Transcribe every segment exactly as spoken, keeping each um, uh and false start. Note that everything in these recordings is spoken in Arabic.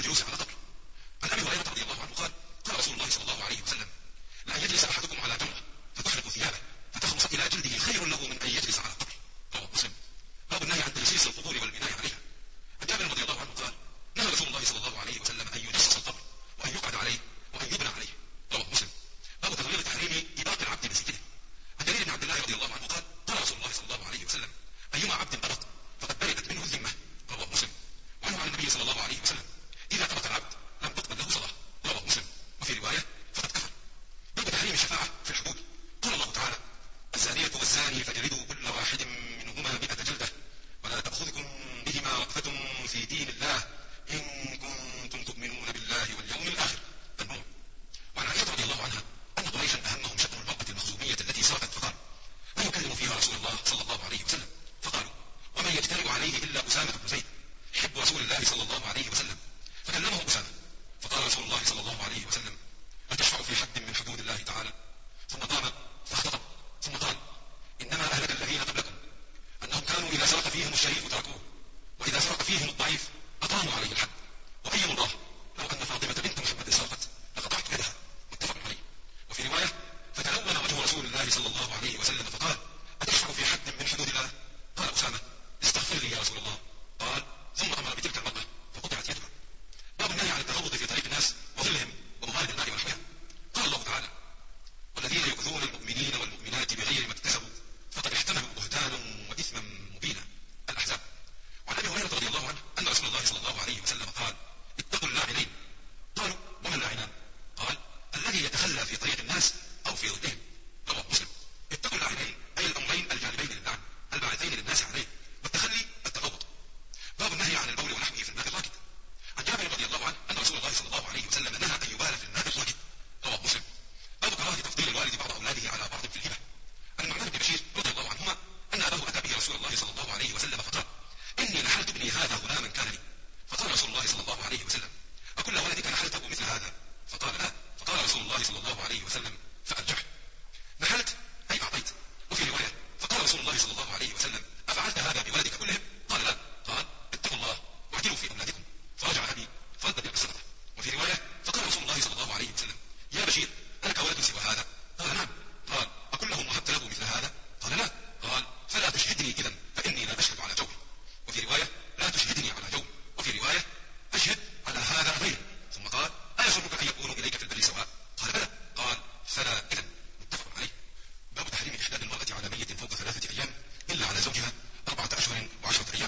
الجلوس على قبر. عن ابي هريره رضي الله عنه قال قال رسول الله صلى الله عليه وسلم: لأن يجلس احدكم على جمره فتحرق ثيابه فتخلص الى جلده خير له من ان يجلس على قبر. رواه مسلم. باب النهي عن تجسيس القبور والبناء عليها. عن جابر رضي الله عنه قال نهى رسول الله صلى الله عليه وسلم ان يجسس القبر وان يقعد عليه وان يبنى عليه. رواه مسلم. باب تغليظ تحريم اباق العبد بسجده. عن جرير بن عبد الله رضي الله عنه قال قال رسول الله صلى الله عليه وسلم: ايما عبد ابق فقد برئت منه الذمه. رواه مسلم. وعنه عن النبي صلى الله عليه وسلم: اذا ترك العبد لم تقبل له صلاه. رواه مسلم. وفي روايه: فقد كفر. باب تحريم الشفاعه في الحدود. قال الله تعالى: الزانيه والزاني فاجلدوا كل واحد منهما مئة جلده ولا تاخذكم بهما رأفة في دين الله ان كنتم تؤمنون بالله واليوم الاخر. النور. وعن عائشه رضي الله عنها ان قريشا اهمهم شأن المرأة المخزومية التي سرقت فقال: من يكلم فيها رسول الله صلى الله عليه وسلم؟ فقالوا: ومن يجترئ عليه الا اسامه بن زيد حب رسول الله صلى الله عليه وسلم. فكلمه اسامه فقال رسول الله صلى الله عليه وسلم: أتشفع في حد من حدود الله تعالى؟ ثم قام فاختطب ثم قال: انما اهلك الذين قبلكم انهم كانوا اذا سرق فيهم الشريف تركوه واذا سرق فيهم الضعيف اقاموا عليه الحد. وايم الله لو ان فاطمه بنت محمد سرقت لقطعت يدها. متفق عليه. وفي روايه: فتلون وجه رسول الله صلى الله عليه وسلم فقال: أتشفع في حد من حدود الله؟ قال اسامه: استغفر لي يا رسول الله. قال: ثم امر بتلك المراه فقطعت يدها. باب النهي عن التغوط في طريق الناس وظلهم ومغارب الماء ونحوها. قال الله تعالى: والذين يؤذون المؤمنين والمؤمنات بغير ما اكتسبوا فقد احتملوا بهتانا واثما مبينا. الاحزاب. وعن ابي هريره رضي الله عنه ان رسول الله صلى الله عليه وسلم قال: اتقوا اللاعنين. قالوا: وما اللاعنان؟ قال: الذي يتخلى في طريق الناس او في ظلهم. رواه مسلم. اتقوا اللاعنين اي الامرين الجانبين للعن الباعثين للناس عليه، والتخلي التغوط. باب النهي عن البول ونحوه في الماء الراكد. عن جابر رضي الله عنه ان رسول الله صلى الله عليه وسلم نهى ان يبال في الماء الراكد. رواه مسلم. باب كراهه تفضيل الوالد بعض اولاده على بعض في الهبه. عن النعمان بن بشير رضي الله عنهما ان اباه اتى به رسول الله صلى الله عليه وسلم فقال: اني نحلت ابني هذا غلاما كان لي. فقال رسول الله صلى الله عليه وسلم: اكل ولدك نحلته مثل هذا؟ فقال: لا. فقال رسول الله صلى الله عليه وسلم: فارجح. نحلت اي اعطيت. وفي روايه: فقال رسول الله صلى الله عليه وسلم: افعلت هذا بولدك كلهم؟ قال: لا. قال: اتقوا الله واعدلوا في اولادكم. فرجع ابي فرد بي بالصدقه. وفي روايه: فقال رسول الله صلى الله عليه وسلم: يا بشير ألك ولد سوى هذا؟ قال: نعم. قال: أكلهم وهبت له مثل هذا؟ قال: لا. قال: فلا تشهدني إذا فإني لا أشهد على جور. وفي رواية: لا تشهدني على جور. وفي رواية: أشهد على هذا غيره. ثم قال: أيسرك أن يكونوا إليك في البر سواء؟ قال: بلى. قال: فلا إذا. متفق عليه. باب تحريم إحداد المرأة على ميت فوق ثلاثة أيام إلا على زوجها أربعة أشهر وعشرة أيام.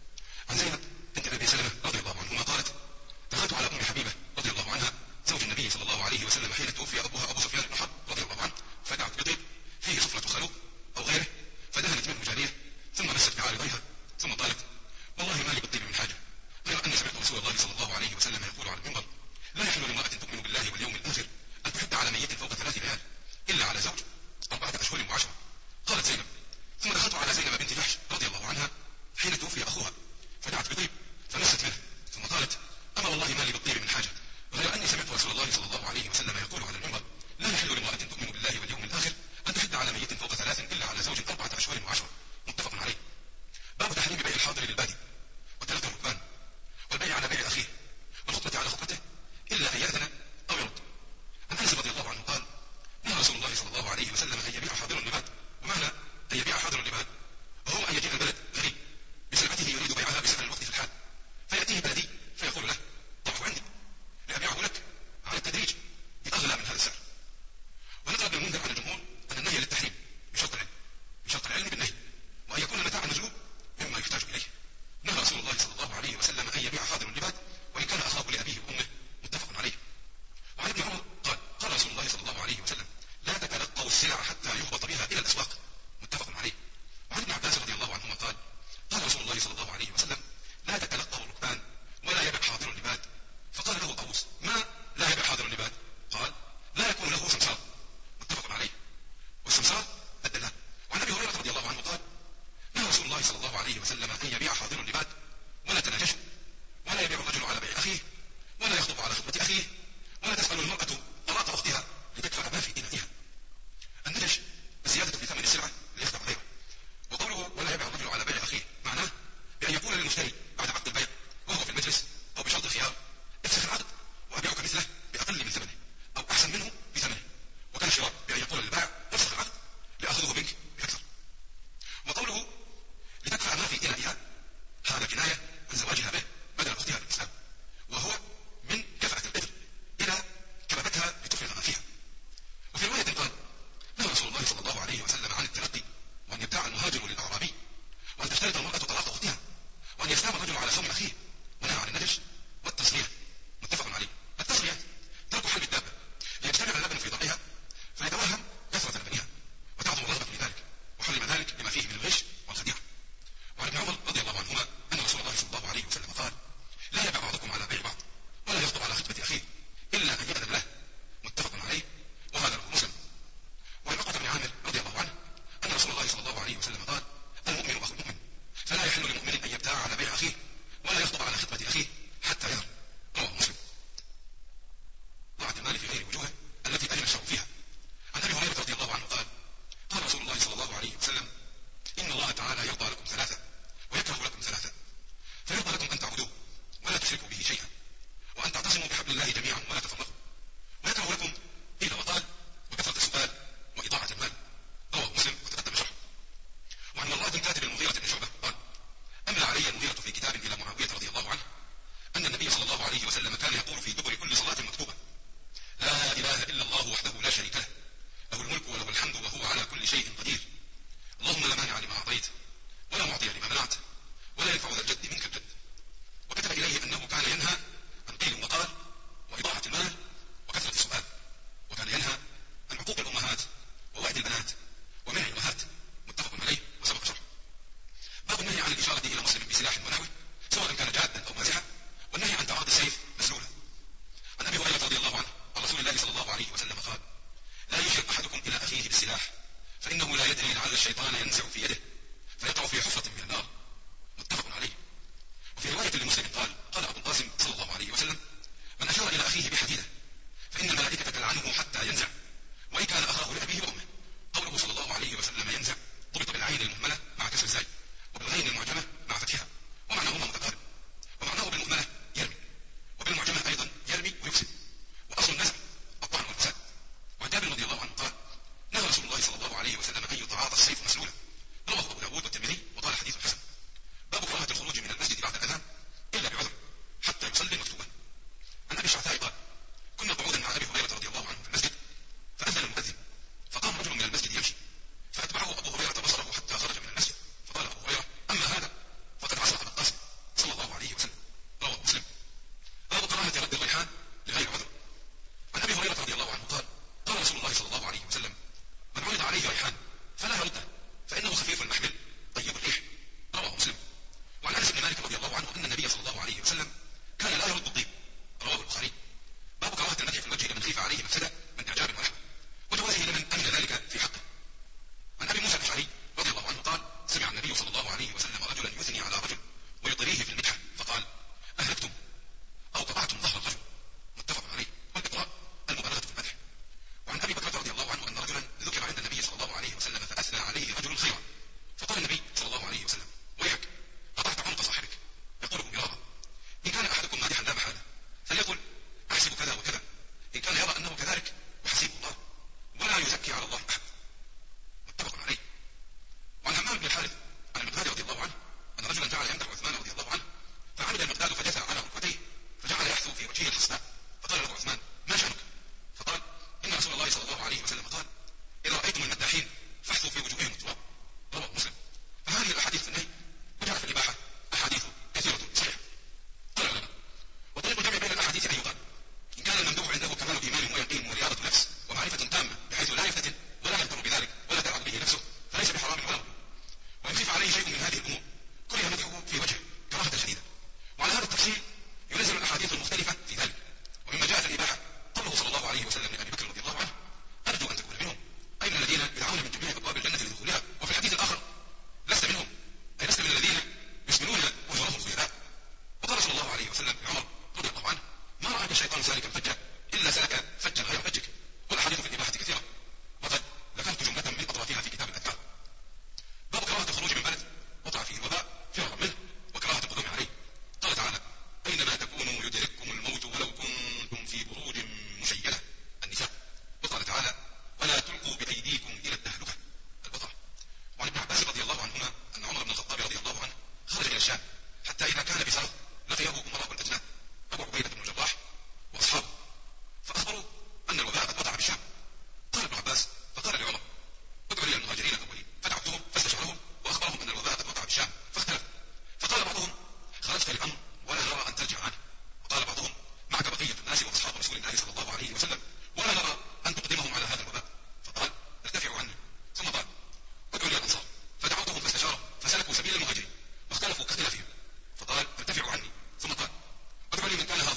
عن زينب بنت أبي سلمة رضي الله عنهما قالت: دخلت على أم حبيبة رضي الله عنها زوج النبي صلى الله عليه وسلم حين توفي أبوها أبو سفيان بن حرب رضي الله عنه، فدعت بطيب فيه صفرة خلوق أو غيره فدهنت منه جارية ثم مست بعارضيها ثم قالت: والله ما لي بالطيب من حاجة، غير أني سمعت رسول الله صلى الله عليه وسلم يقول على المنبر: لا يحل لامرأة تؤمن بالله واليوم الآخر أن تحد على ميت فوق ثلاث ليال إلا على زوج أربعة أشهر وعشرة. قالت زينب: ثم دخلت على زينب بنت جحش رضي الله عنها حين توفي أخوها فدعت بطيب فمست منه ثم قالت: أما والله ما لي بالطيب من حاجة، غير أني سمعت رسول الله صلى الله عليه وسلم يقول على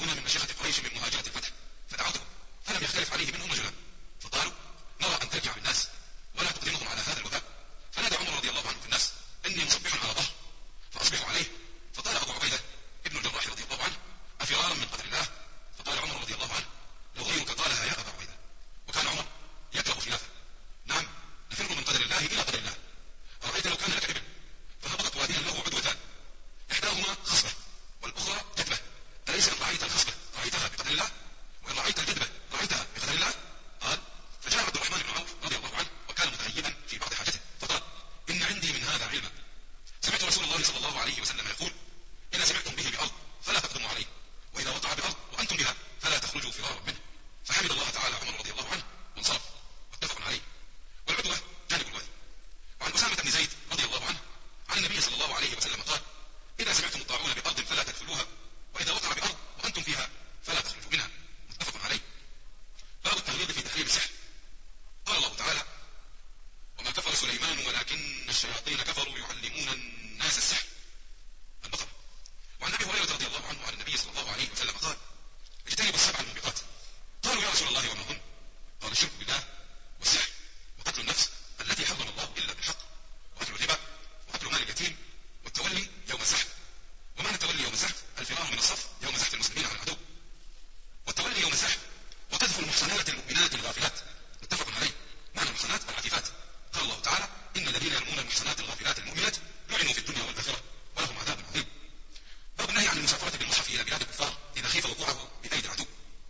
يخافون من مشيخة قريش من مهاجرة الفتح، فدعوتهم فلم يختلف عليه منهم رجلان، فقالوا نرى أن ترجع بالناس ولا تقدمهم على هذا الوباء. فنادى عمر رضي الله عنه في الناس إني مصبح على ظهر فأصبحوا عليه. فقال أبو عبيدة ابن الجراح رضي الله عنه أفرارا من قدر الله؟ فقال عمر رضي الله عنه لو غيرك قالها يا أبا عبيدة. وكان عمر يكره خلافه. نعم نفر من قدر الله إلى قدر الله. أرأيت لو كان لك ابن فهبطت واديا له عدوتان إحداهما خصبة والأخرى جدبة، أليس إن رأيت الخصبة رأيتها بقدر الله وإن رأيت الجدبة رأيتها بقدر الله؟ قال فجاء عبد الرحمن بن عوف رضي الله عنه وكان متهيبا في بعض حاجته فقال إن عندي من هذا علما، سمعت رسول الله صلى الله عليه وسلم يقول إذا سمعتم به بأرض فلا تقدموا عليه، وإذا وقع بأرض وأنتم بها فلا تخرجوا فرارا منه. فحمد الله تعالى عمر رضي الله عنه وانصرف، متفق عليه. والعدوة جانب الوادي. وعن أسامة بن زيد رضي الله عنه عن النبي صلى الله عليه وسلم قال إذا سمعتم الطاعون بأرض فلا تدخلوها، وإذا وقع بأرض وأنتم فيها فلا تخرجوا منها، متفق عليه. باب التغليظ في تحريم السحر. قال الله تعالى وما كفر سليمان ولكن الشياطين كفروا يعلمون الناس السحر، البقرة. وعن أبي هريرة رضي الله عنه عن النبي صلى الله عليه وسلم قال اجتنبوا السبع الموبقات. قالوا يا رسول الله وما هن؟ قال الشرك بالله والسحر وقتل النفس التي حرم الله إلا بالحق وأكل الربا وأكل مال اليتيم والتولي يوم الزحف. ومعنى التولي يوم الزحف الفرار من الصف يوم زحف المسلمين على العدو، والتولي يوم الزحف وقذف المحصنات المؤمنات الغافلات، متفق عليه. معنى المحصنات العفيفات. قال الله تعالى إن الذين يرمون المحصنات الغافلات المؤمنات لعنوا في الدنيا والآخرة ولهم عذاب عظيم. باب النهي عن المسافرة بالمصحف إلى بلاد الكفار إذا خيف وقوعه بأيدي العدو.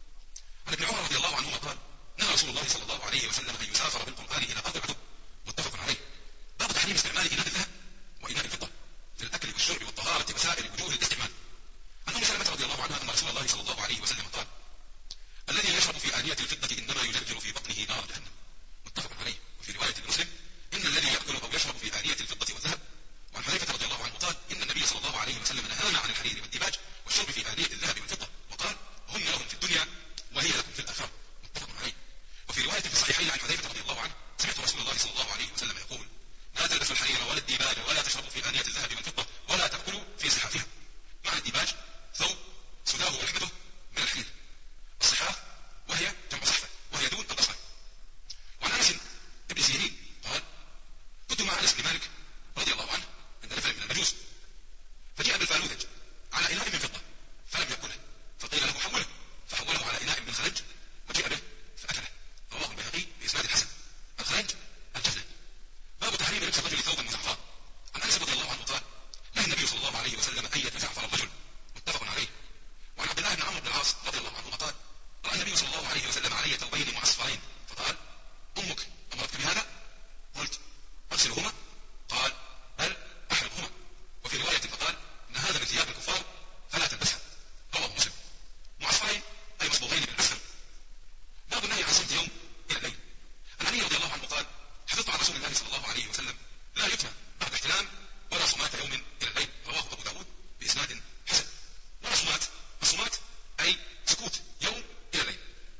عن ابن عمر رضي الله عنهما قال نهى رسول الله صلى الله عليه وسلم أن يسافر بالقرآن إلى أرض العدو، متفق عليه. باب تحريم استعمال إناء الذهب وإناء الفضة في الأكل والشرب والطهارة وسائر وجوه الاستعمال. عن أم سلمة رضي الله عنها أن رسول الله صلى الله عليه وسلم قال الذي يشرب في آنية الفضة إنما يجرجر في بطنه نار جهنم، متفق عليه. وفي رواية لمسلم إن الذي يأكل أو يشرب في آنية الفضة والذهب. وعن حذيفة رضي الله عنه قال إن النبي صلى الله عليه وسلم نهانا عن الحرير والديباج والشرب في آنية الذهب والفضة، وقال هن لهم في الدنيا وهي لكم في الآخرة، متفق عليه. وفي رواية في الصحيحين عن حذيفة رضي الله عنه سمعت رسول الله صلى الله عليه وسلم يقول لا تلبسوا الحرير ولا الديباج ولا تشربوا في آنية الذهب والفضة ولا تأكلوا في صحافها. معنى الديباج ثوب سداه ولحمته من الحرير، الصحاف وهي جمع صحفة وهي دون الأصفر. وعن أنس بن سيرين قال كنت مع أنس بن مالك رضي الله عنه عند نفر من المجوس فجاء بالفانوذج على إناء من فضة فلم يأكله، فقيل له حوله فحوله على إناء من خلج وجاء به فأكله، رواه البيهقي بإسناد حسن. الخلج الجفنة. باب تحريم لبس الرجل ثوبا مزعفرا. عن أنس رضي الله عنه قال نهى النبي صلى الله عليه وسلم أن يتزعفر الرجل، متفق عليه. وعن عبد الله بن عمرو بن العاص رضي الله عنه قال رأى النبي صلى الله عليه وسلم علي ثوبين معصفرين فقال أمك أمرتك بهذا؟ قلت أغسلهما؟ قال بل أحرقهما. وفي رواية فقال إن هذا من ثياب الكفار فلا تلبسها، رواه مسلم. معصفرين أي مصبوغين بالأسفل. باب النهي عن صمت يوم إلى الليل. عن علي رضي الله عنه قال حفظت عن رسول الله صلى الله عليه وسلم لا يتمى بعد احتلام ولا صمات يوم إلى الليل، رواه أبو داود بإسناد حسن. ولا صمات، الصمات أي سكوت يوم إلى الليل.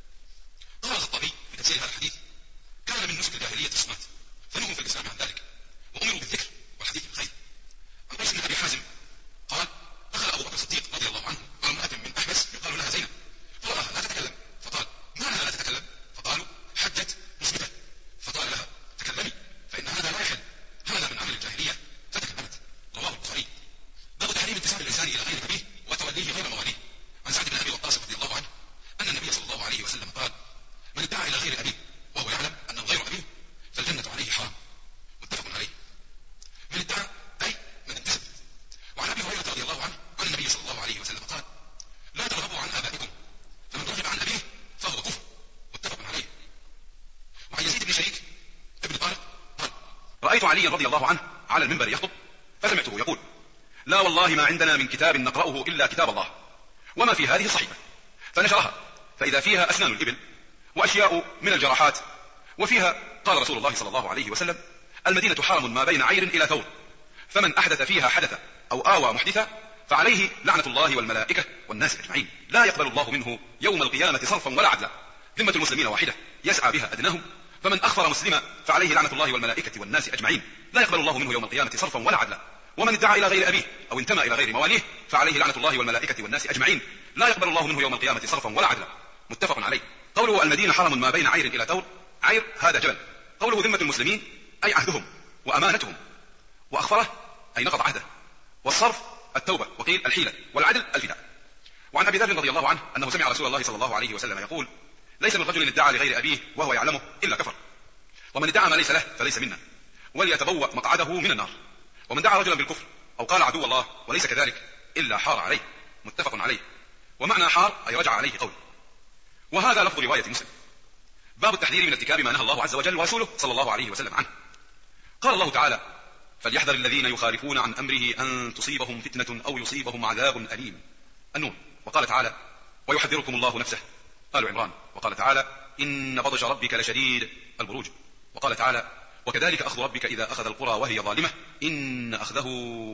قال الخطابي في تفسير هذا الحديث كان من نسك الجاهلية الصمات فنهوا في الإسلام عن ذلك وأمروا بالذكر والحديث بالخير. عن قيس بن أبي حازم قال دخل أبو بكر الصديق رضي الله عنه على امرأة من أحمس يقال لها زينب فرآها لا تتكلم فقال ما لها لا تتكلم؟ فقالوا حجت مصبتة، فقال لها تكلمي فإن هذا لا يحل، هذا من عمل الجاهلية، فتكلمت، رواه البخاري. باب تحريم انتساب الإنسان إلى غير أبيه وتوليه غير مواليه. عن سعد بن أبي وقاص رضي الله عنه أن النبي صلى الله عليه وسلم قال من ادعى إلى غير أبيه وهو يعلم أنه غير أبيه فالجنة عليه حرام، متفق عليه. من ادعى أي من انتسب. وعن أبي هريرة رضي الله عنه عن النبي صلى الله عليه وسلم قال لا ترغبوا عن آبائكم فمن رغب عن أبيه فهو كفر، متفق عليه. وعن يزيد بن شريك ابن طارق قال رأيت علي رضي الله عنه على المنبر يخطب فسمعته يقول لا والله ما عندنا من كتاب نقرأه إلا كتاب الله وما في هذه الصحيفة، فنشرها فإذا فيها أسنان الإبل وأشياء من الجراحات، وفيها قال رسول الله صلى الله عليه وسلم المدينة حرم ما بين عير إلى ثور، فمن أحدث فيها حدثا أو آوى محدثا فعليه لعنة الله والملائكة والناس أجمعين، لا يقبل الله منه يوم القيامة صرفا ولا عدلا، ذمة المسلمين واحدة يسعى بها أدناهم، فمن أخفر مسلما فعليه لعنة الله والملائكة والناس أجمعين، لا يقبل الله منه يوم القيامة صرفا ولا عدلا، ومن ادعى إلى غير أبيه أو انتمى إلى غير مواليه فعليه لعنة الله والملائكة والناس أجمعين لا يقبل الله منه يوم القيامة صرفا ولا عدلا. متفق عليه. قوله المدينة حرم ما بين عير إلى ثور، عير هذا جبل. قوله ذمة المسلمين أي عهدهم وأمانتهم، وأخفره أي نقض عهده، والصرف التوبة، وقيل الحيلة، والعدل الفداء. وعن أبي ذر رضي الله عنه أنه سمع رسول الله صلى الله عليه وسلم يقول: ليس من رجل ادعى لغير أبيه وهو يعلمه إلا كفر، ومن ادعى ما ليس له فليس منا، وليتبوأ مقعده من النار. ومن دعا رجلا بالكفر أو قال عدو الله وليس كذلك إلا حار عليه. متفق عليه. ومعنى حار أي رجع عليه قول. وهذا لفظ رواية مسلم. باب التحذير من ارتكاب ما نهى الله عز وجل ورسوله صلى الله عليه وسلم عنه. قال الله تعالى: فليحذر الذين يخالفون عن أمره أن تصيبهم فتنة أو يصيبهم عذاب أليم. النور. وقال تعالى: ويحذركم الله نفسه. آل عمران. وقال تعالى: إن بطش ربك لشديد. البروج. وقال تعالى: وكذلك أخذ ربك إذا أخذ القرى وهي ظالمة إن أخذه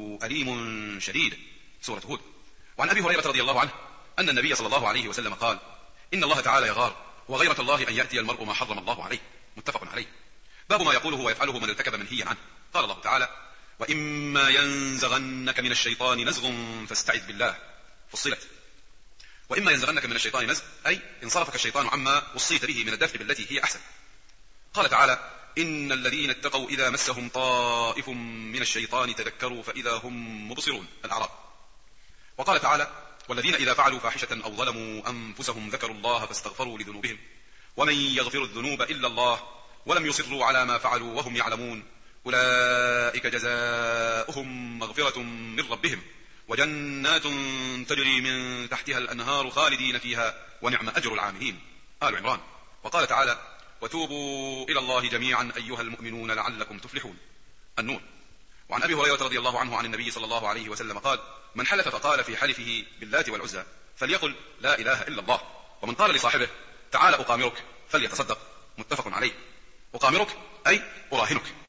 أليم شديد. سورة هود. وعن أبي هريرة رضي الله عنه أن النبي صلى الله عليه وسلم قال: إن الله تعالى يغار، وغيرة الله أن يأتي المرء ما حرم الله عليه. متفق عليه. باب ما يقوله ويفعله من ارتكب منهيا عنه. قال الله تعالى: وإما ينزغنك من الشيطان نزغ فاستعذ بالله. فصلت. وإما ينزغنك من الشيطان نزغ أي انصرفك الشيطان عما وصيت به من الدفع بالتي هي أحسن. قال تعالى: إن الذين اتقوا إذا مسهم طائف من الشيطان تذكروا فإذا هم مبصرون. الأعراف. وقال تعالى: والذين إذا فعلوا فاحشة أو ظلموا أنفسهم ذكروا الله فاستغفروا لذنوبهم ومن يغفر الذنوب إلا الله ولم يصروا على ما فعلوا وهم يعلمون أولئك جزاؤهم مغفرة من ربهم وجنات تجري من تحتها الأنهار خالدين فيها ونعم أجر العاملين. آل عمران. وقال تعالى: وتوبوا إلى الله جميعا أيها المؤمنون لعلكم تفلحون. النور. وعن أبي هريرة رضي الله عنه عن النبي صلى الله عليه وسلم قال: من حلف فقال في حلفه باللات والعزى فليقل لا إله إلا الله، ومن قال لصاحبه تعال أقامرك فليتصدق. متفق عليه. أقامرك أي أراهنك.